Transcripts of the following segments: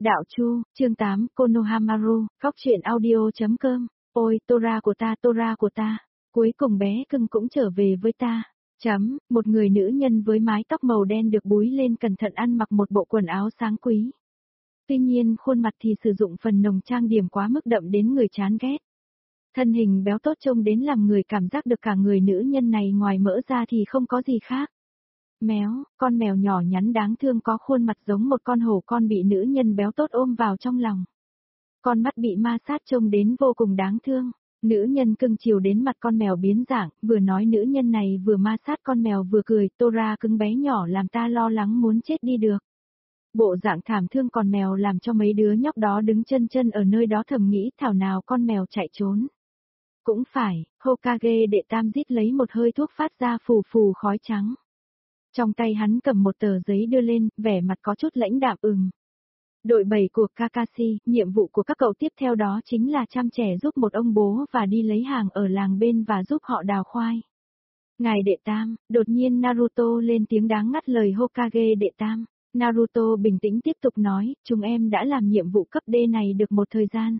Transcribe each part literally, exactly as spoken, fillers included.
Đạo Chu, chương tám, Konohamaru, góc truyện audio.com, ôi, Tora của ta, Tora của ta, cuối cùng bé cưng cũng trở về với ta. Chấm, một người nữ nhân với mái tóc màu đen được búi lên cẩn thận ăn mặc một bộ quần áo sáng quý. Tuy nhiên khuôn mặt thì sử dụng phần nồng trang điểm quá mức đậm đến người chán ghét. Thân hình béo tốt trông đến làm người cảm giác được cả người nữ nhân này ngoài mỡ ra thì không có gì khác. Méo, con mèo nhỏ nhắn đáng thương có khuôn mặt giống một con hổ con bị nữ nhân béo tốt ôm vào trong lòng. Con mắt bị ma sát trông đến vô cùng đáng thương. Nữ nhân cưng chiều đến mặt con mèo biến dạng, vừa nói nữ nhân này vừa ma sát con mèo vừa cười, Tora cưng bé nhỏ làm ta lo lắng muốn chết đi được. Bộ dạng thảm thương con mèo làm cho mấy đứa nhóc đó đứng chân chân ở nơi đó thầm nghĩ thảo nào con mèo chạy trốn. Cũng phải, Hokage đệ tam rít lấy một hơi thuốc phát ra phù phù khói trắng. Trong tay hắn cầm một tờ giấy đưa lên, vẻ mặt có chút lãnh đạm ừm. Đội bảy của Kakashi, nhiệm vụ của các cậu tiếp theo đó chính là chăm trẻ giúp một ông bố và đi lấy hàng ở làng bên và giúp họ đào khoai. Ngài đệ tam, đột nhiên Naruto lên tiếng đáng ngắt lời Hokage đệ tam. Naruto bình tĩnh tiếp tục nói, chúng em đã làm nhiệm vụ cấp D này được một thời gian.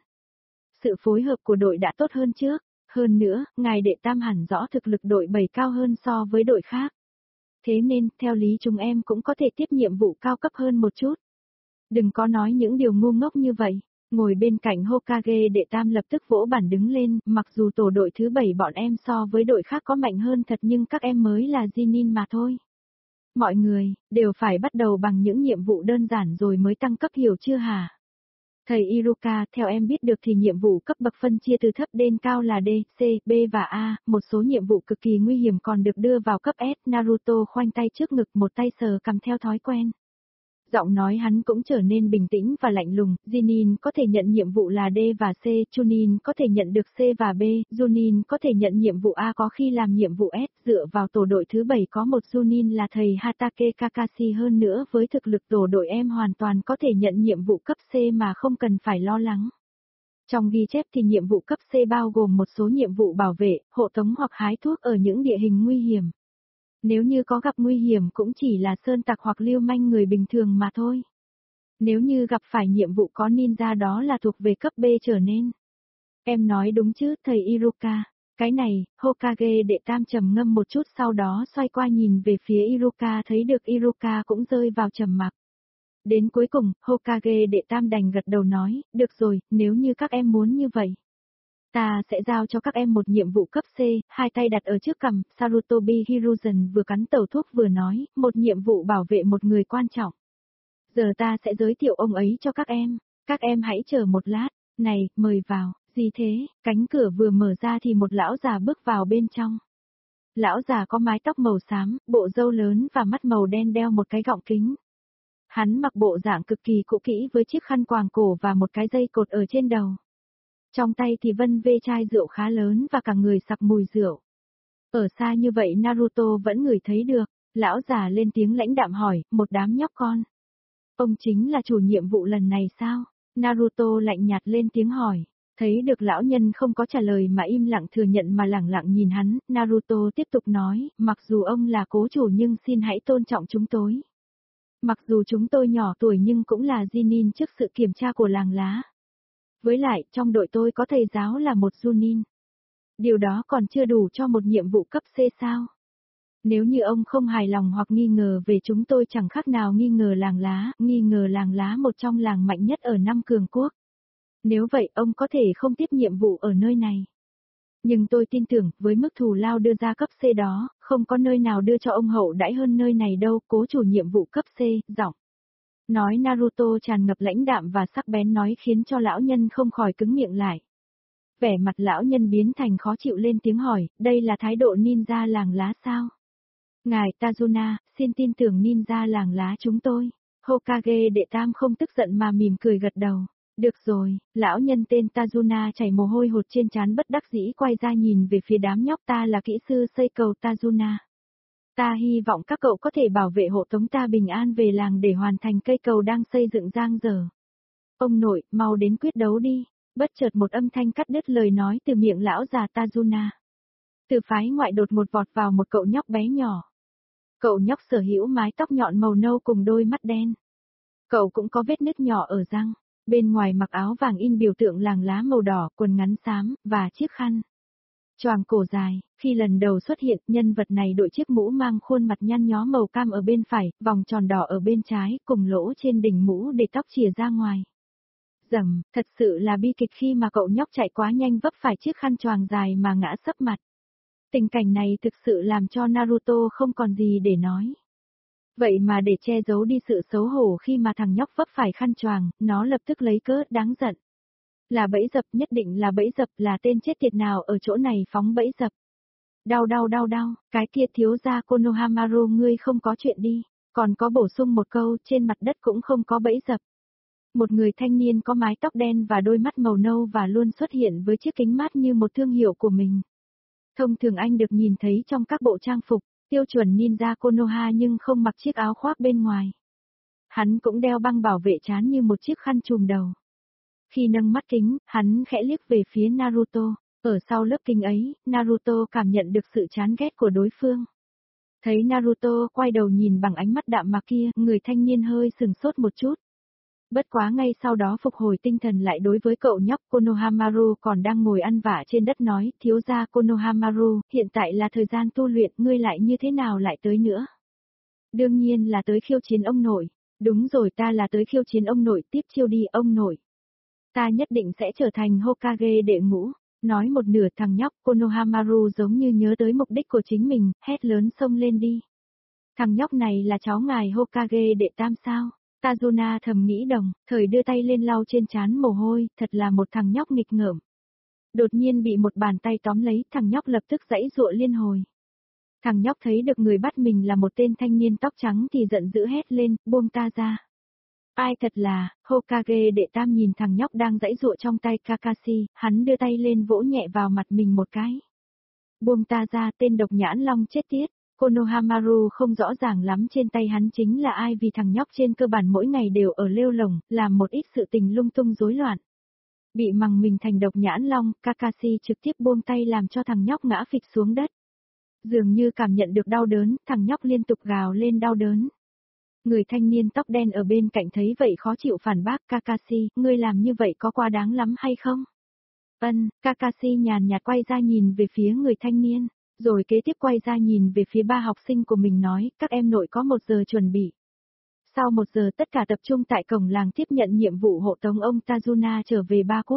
Sự phối hợp của đội đã tốt hơn trước, hơn nữa, ngài đệ tam hẳn rõ thực lực đội bảy cao hơn so với đội khác. Thế nên, theo lý chúng em cũng có thể tiếp nhiệm vụ cao cấp hơn một chút. Đừng có nói những điều ngu ngốc như vậy. Ngồi bên cạnh Hokage đệ tam lập tức vỗ bản đứng lên, mặc dù tổ đội thứ bảy bọn em so với đội khác có mạnh hơn thật nhưng các em mới là Genin mà thôi. Mọi người, đều phải bắt đầu bằng những nhiệm vụ đơn giản rồi mới tăng cấp hiểu chưa hả? Thầy Iruka, theo em biết được thì nhiệm vụ cấp bậc phân chia từ thấp đến cao là D, C, B và A, một số nhiệm vụ cực kỳ nguy hiểm còn được đưa vào cấp S. Naruto khoanh tay trước ngực một tay sờ cầm theo thói quen. Giọng nói hắn cũng trở nên bình tĩnh và lạnh lùng, Genin có thể nhận nhiệm vụ là D và C, Chunin có thể nhận được C và B, Junin có thể nhận nhiệm vụ A có khi làm nhiệm vụ S, dựa vào tổ đội thứ bảy có một Junin là thầy Hatake Kakashi hơn nữa với thực lực tổ đội em hoàn toàn có thể nhận nhiệm vụ cấp C mà không cần phải lo lắng. Trong ghi chép thì nhiệm vụ cấp C bao gồm một số nhiệm vụ bảo vệ, hộ tống hoặc hái thuốc ở những địa hình nguy hiểm. Nếu như có gặp nguy hiểm cũng chỉ là sơn tặc hoặc lưu manh người bình thường mà thôi. Nếu như gặp phải nhiệm vụ có ninja đó là thuộc về cấp B trở nên. Em nói đúng chứ, thầy Iruka. Cái này, Hokage đệ tam trầm ngâm một chút sau đó xoay qua nhìn về phía Iruka thấy được Iruka cũng rơi vào trầm mặc. Đến cuối cùng, Hokage đệ tam đành gật đầu nói, được rồi, nếu như các em muốn như vậy. Ta sẽ giao cho các em một nhiệm vụ cấp C, hai tay đặt ở trước cằm, Sarutobi Hiruzen vừa cắn tẩu thuốc vừa nói, một nhiệm vụ bảo vệ một người quan trọng. Giờ ta sẽ giới thiệu ông ấy cho các em, các em hãy chờ một lát, này, mời vào, gì thế, cánh cửa vừa mở ra thì một lão già bước vào bên trong. Lão già có mái tóc màu xám, bộ râu lớn và mắt màu đen đeo một cái gọng kính. Hắn mặc bộ dạng cực kỳ cũ kỹ với chiếc khăn quàng cổ và một cái dây cột ở trên đầu. Trong tay thì vân vê chai rượu khá lớn và cả người sặc mùi rượu. Ở xa như vậy Naruto vẫn ngửi thấy được, lão già lên tiếng lãnh đạm hỏi, một đám nhóc con. Ông chính là chủ nhiệm vụ lần này sao? Naruto lạnh nhạt lên tiếng hỏi, thấy được lão nhân không có trả lời mà im lặng thừa nhận mà lẳng lặng nhìn hắn, Naruto tiếp tục nói, mặc dù ông là cố chủ nhưng xin hãy tôn trọng chúng tôi. Mặc dù chúng tôi nhỏ tuổi nhưng cũng là Genin trước sự kiểm tra của làng lá. Với lại, trong đội tôi có thầy giáo là một Junin. Điều đó còn chưa đủ cho một nhiệm vụ cấp C sao? Nếu như ông không hài lòng hoặc nghi ngờ về chúng tôi chẳng khác nào nghi ngờ làng lá, nghi ngờ làng lá một trong làng mạnh nhất ở năm cường quốc. Nếu vậy ông có thể không tiếp nhiệm vụ ở nơi này. Nhưng tôi tin tưởng, với mức thù lao đưa ra cấp C đó, không có nơi nào đưa cho ông hậu đãi hơn nơi này đâu, cố chủ nhiệm vụ cấp C, giọng. Nói Naruto tràn ngập lãnh đạm và sắc bén nói khiến cho lão nhân không khỏi cứng miệng lại. Vẻ mặt lão nhân biến thành khó chịu lên tiếng hỏi, đây là thái độ ninja làng lá sao? Ngài Tazuna, xin tin tưởng ninja làng lá chúng tôi. Hokage đệ tam không tức giận mà mỉm cười gật đầu. Được rồi, lão nhân tên Tazuna chảy mồ hôi hột trên trán bất đắc dĩ quay ra nhìn về phía đám nhóc ta là kỹ sư xây cầu Tazuna. Ta hy vọng các cậu có thể bảo vệ hộ tống ta bình an về làng để hoàn thành cây cầu đang xây dựng dang dở. Ông nội, mau đến quyết đấu đi. Bất chợt một âm thanh cắt đứt lời nói từ miệng lão già Tazuna. Từ phái ngoại đột một vọt vào một cậu nhóc bé nhỏ. Cậu nhóc sở hữu mái tóc nhọn màu nâu cùng đôi mắt đen. Cậu cũng có vết nứt nhỏ ở răng. Bên ngoài mặc áo vàng in biểu tượng làng lá màu đỏ, quần ngắn xám, và chiếc khăn choàng cổ dài. Khi lần đầu xuất hiện, nhân vật này đội chiếc mũ mang khuôn mặt nhăn nhó màu cam ở bên phải, vòng tròn đỏ ở bên trái, cùng lỗ trên đỉnh mũ để tóc chìa ra ngoài. Dầm, thật sự là bi kịch khi mà cậu nhóc chạy quá nhanh vấp phải chiếc khăn choàng dài mà ngã sấp mặt. Tình cảnh này thực sự làm cho Naruto không còn gì để nói. Vậy mà để che giấu đi sự xấu hổ khi mà thằng nhóc vấp phải khăn choàng, nó lập tức lấy cớ đáng giận. Là bẫy dập, nhất định là bẫy dập, là tên chết tiệt nào ở chỗ này phóng bẫy dập. Đau đau đau đau, cái kia thiếu gia Konohamaru ngươi không có chuyện đi, còn có bổ sung một câu, trên mặt đất cũng không có bẫy dập. Một người thanh niên có mái tóc đen và đôi mắt màu nâu và luôn xuất hiện với chiếc kính mát như một thương hiệu của mình. Thông thường anh được nhìn thấy trong các bộ trang phục, tiêu chuẩn ninja Konoha nhưng không mặc chiếc áo khoác bên ngoài. Hắn cũng đeo băng bảo vệ trán như một chiếc khăn trùm đầu. Khi nâng mắt kính, hắn khẽ liếc về phía Naruto. Ở sau lớp kính ấy, Naruto cảm nhận được sự chán ghét của đối phương. Thấy Naruto quay đầu nhìn bằng ánh mắt đạm mạc kia, người thanh niên hơi sừng sốt một chút. Bất quá ngay sau đó phục hồi tinh thần lại đối với cậu nhóc Konohamaru còn đang ngồi ăn vạ trên đất nói, thiếu gia Konohamaru, hiện tại là thời gian tu luyện, ngươi lại như thế nào lại tới nữa? Đương nhiên là tới khiêu chiến ông nội. Đúng rồi, ta là tới khiêu chiến ông nội, tiếp chiêu đi ông nội. Ta nhất định sẽ trở thành Hokage đệ ngũ. Nói một nửa, thằng nhóc Konohamaru giống như nhớ tới mục đích của chính mình, hét lớn xông lên đi. Thằng nhóc này là cháu ngài Hokage đệ tam sao? Tazuna thầm nghĩ đồng, thời đưa tay lên lau trên trán mồ hôi, thật là một thằng nhóc nghịch ngợm. Đột nhiên bị một bàn tay tóm lấy, thằng nhóc lập tức giãy giụa liên hồi. Thằng nhóc thấy được người bắt mình là một tên thanh niên tóc trắng thì giận dữ hét lên, buông ta ra. Ai thật là, Hokage đệ tam nhìn thằng nhóc đang giãy giụa trong tay Kakashi, hắn đưa tay lên vỗ nhẹ vào mặt mình một cái. Buông ta ra, tên độc nhãn long chết tiết. Konohamaru không rõ ràng lắm trên tay hắn chính là ai vì thằng nhóc trên cơ bản mỗi ngày đều ở lêu lồng, làm một ít sự tình lung tung rối loạn. Bị mằng mình thành độc nhãn long, Kakashi trực tiếp buông tay làm cho thằng nhóc ngã phịch xuống đất. Dường như cảm nhận được đau đớn, thằng nhóc liên tục gào lên đau đớn. Người thanh niên tóc đen ở bên cạnh thấy vậy khó chịu phản bác, Kakashi, ngươi làm như vậy có quá đáng lắm hay không? Ân, Kakashi nhàn nhạt quay ra nhìn về phía người thanh niên. Rồi kế tiếp quay ra nhìn về phía ba học sinh của mình nói, các em nội có một giờ chuẩn bị. Sau một giờ tất cả tập trung tại cổng làng tiếp nhận nhiệm vụ hộ tống ông Tazuna trở về Ba Quốc.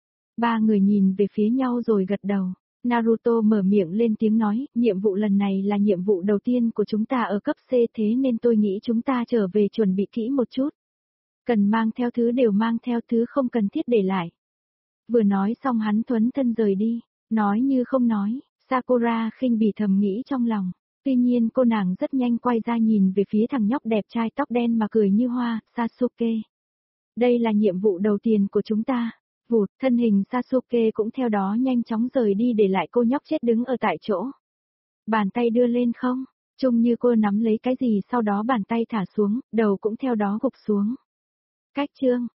Ba người nhìn về phía nhau rồi gật đầu. Naruto mở miệng lên tiếng nói, nhiệm vụ lần này là nhiệm vụ đầu tiên của chúng ta ở cấp C thế nên tôi nghĩ chúng ta trở về chuẩn bị kỹ một chút. Cần mang theo thứ đều mang theo, thứ không cần thiết để lại. Vừa nói xong hắn thuấn thân rời đi, nói như không nói. Sakura khinh bỉ thầm nghĩ trong lòng, tuy nhiên cô nàng rất nhanh quay ra nhìn về phía thằng nhóc đẹp trai tóc đen mà cười như hoa, Sasuke. Đây là nhiệm vụ đầu tiên của chúng ta. Vụt, thân hình Sasuke cũng theo đó nhanh chóng rời đi để lại cô nhóc chết đứng ở tại chỗ. Bàn tay đưa lên không, trông như cô nắm lấy cái gì sau đó bàn tay thả xuống, đầu cũng theo đó gục xuống. Cách chương